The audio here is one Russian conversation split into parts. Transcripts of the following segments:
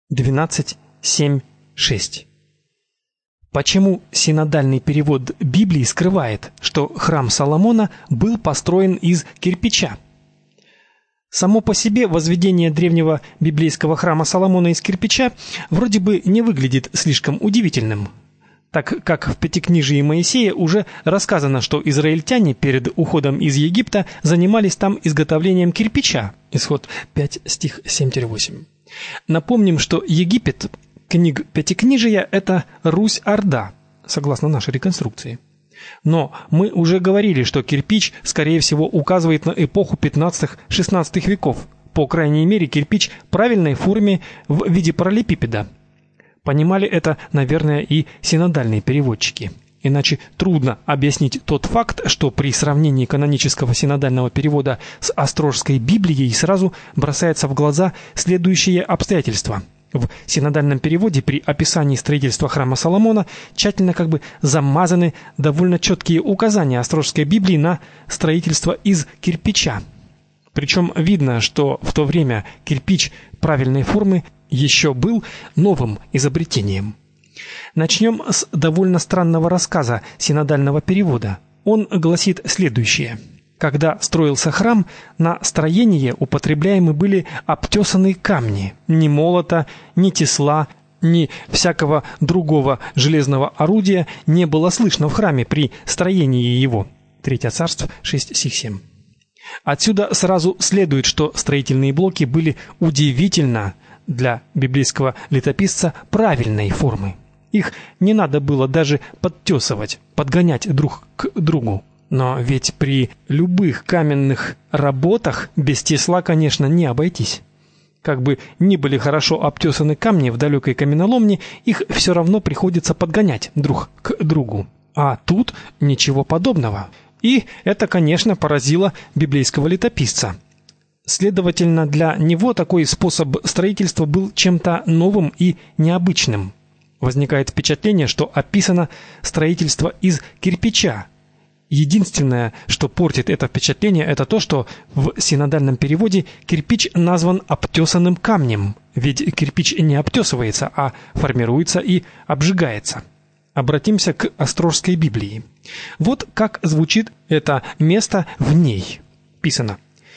12.7.6. Почему синодальный перевод Библии скрывает, что храм Соломона был построен из кирпича? Само по себе возведение древнего библейского храма Соломона из кирпича вроде бы не выглядит слишком удивительным, так как в Пятикнижии Моисея уже рассказано, что израильтяне перед уходом из Египта занимались там изготовлением кирпича. Исход 5, стих 7-8. Напомним, что Египет, книг Пятикнижия, это Русь-Орда, согласно нашей реконструкции. Но мы уже говорили, что кирпич, скорее всего, указывает на эпоху 15-16 веков, по крайней мере, кирпич правильной формы в виде параллелепипеда. Понимали это, наверное, и синодальные переводчики. Иначе трудно объяснить тот факт, что при сравнении канонического синодального перевода с Острожской Библией сразу бросается в глаза следующее обстоятельство. В синодальном переводе при описании строительства храма Соломона тщательно замазаны довольно четкие указания Острожской Библии на строительство из кирпича. Причем видно, что в то время кирпич правильной формы еще был новым изобретением. Начнем с довольно странного рассказа синодального перевода. Он гласит следующее. Когда строился храм, на строение употребляемы были обтесанные камни. Ни молота, ни тесла, ни всякого другого железного орудия не было слышно в храме при строении его. 3 Царств 6, стих 7. Отсюда сразу следует, что строительные блоки были удивительно для библейского летописца правильной формы. Их не надо было даже подтесывать, подгонять друг к другу. Но ведь при любых каменных работах без тесла, конечно, не обойтись. Как бы ни были хорошо обтесаны камни в далекой каменоломне, их все равно приходится подгонять друг к другу. А тут ничего подобного. И это, конечно, поразило библейского летописца. Следовательно, для него такой способ строительства был чем-то новым и необычным. Возникает впечатление, что описано строительство из кирпича. Единственное, что портит это впечатление, это то, что в синодальном переводе кирпич назван обтесанным камнем, ведь кирпич не обтесывается, а формируется и обжигается. Обратимся к Острожской Библии. Вот как звучит это место в ней. Писано: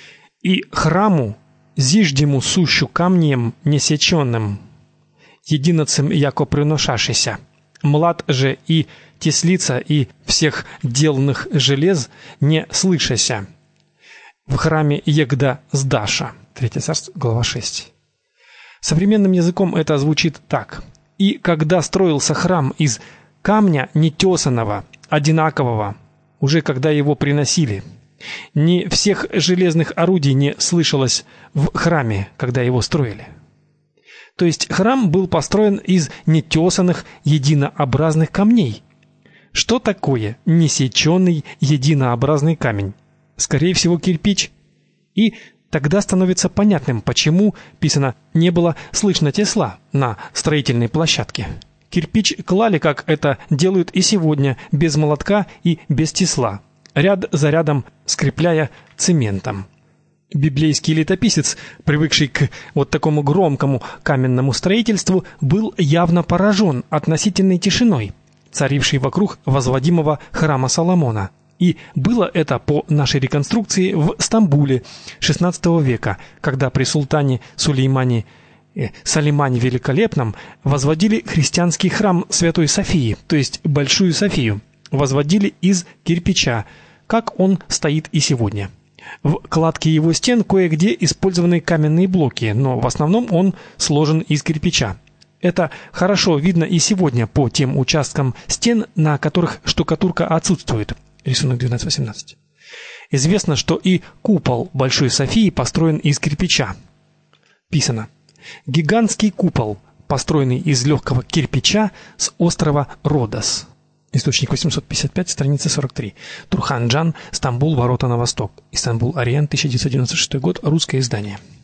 «И храму зиждему сущу камнем несеченным, единоцем яко приношашися, млад же и теслица и всех делных желез не слышася. В храме егда сдаша». 3 Царств, глава 6. Современным языком это звучит так: «И когда строился храм из камня нетесаного, одинакового, уже когда его приносили, ни всех железных орудий не слышалось в храме, когда его строили». То есть храм был построен из нетесанных единообразных камней. Что такое несеченный единообразный камень? Скорее всего, кирпич. И тогда становится понятным, почему, писано, не было слышно тесла на строительной площадке. Кирпич клали, как это делают и сегодня, без молотка и без тесла, ряд за рядом скрепляя цементом. Библейский летописец, привыкший к такому громкому каменному строительству, был явно поражен относительной тишиной, царившей вокруг возводимого храма Соломона. И было это по нашей реконструкции в Стамбуле XVI века, когда при султане Салимане Великолепном возводили христианский храм Святой Софии, то есть Большую Софию, возводили из кирпича, как он стоит и сегодня. В кладке его стен кое-где использованы каменные блоки, но в основном он сложен из кирпича. Это хорошо видно и сегодня по тем участкам стен, на которых штукатурка отсутствует. Рисунок 12.18. Известно, что и купол Большой Софии построен из кирпича. Писано: «Гигантский купол, построенный из легкого кирпича с острова Родос». Источник 855, страница 43. Турхан-Джан, Стамбул, ворота на восток. Истанбул, Ориент, 1996 год, русское издание.